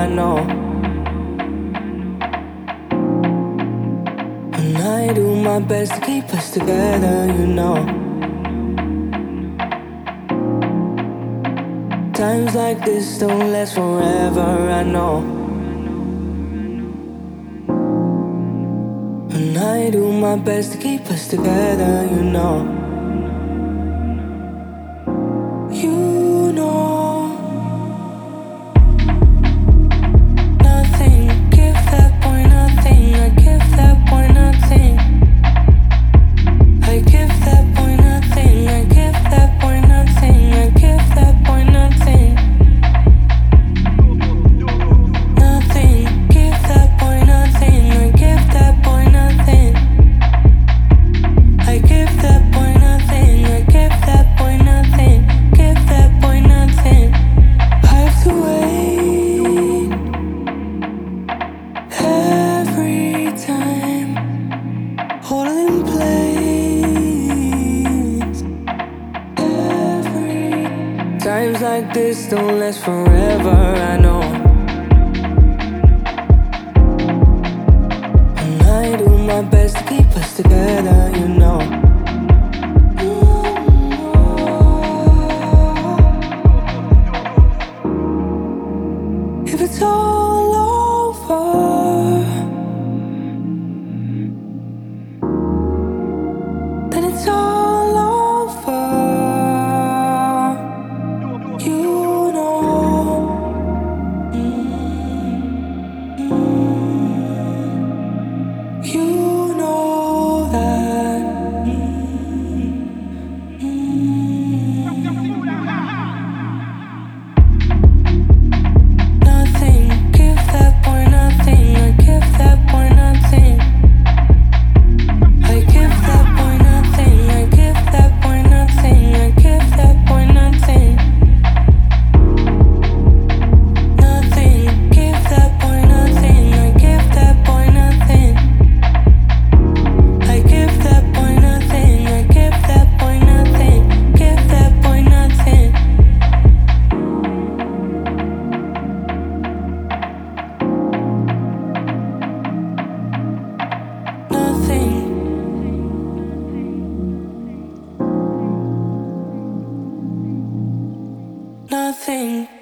I know. And I do my best to keep us together, you know. Times like this don't last forever, I know. And I do my best to keep us together, you know. You know, nothing, give that boy nothing. I give that boy nothing. I give that boy nothing. I give that boy nothing. I give that boy nothing. Nothing, give that boy nothing. I give that boy nothing. I give that boy nothing. I give that boy nothing. Give that boy nothing. I have to wait every time, holding place. Every times like this don't last forever, I know. And I do my best to keep us together, you know. If it's all over, then it's all over. You know, you know that. Nothing, give that boy nothing. I give that boy nothing. I give that boy nothing. I give that boy nothing. I give that boy nothing. Nothing, give that boy nothing. I give that boy nothing. I give that boy nothing. I give that boy nothing. Give that boy nothing. Nothing. Nothing.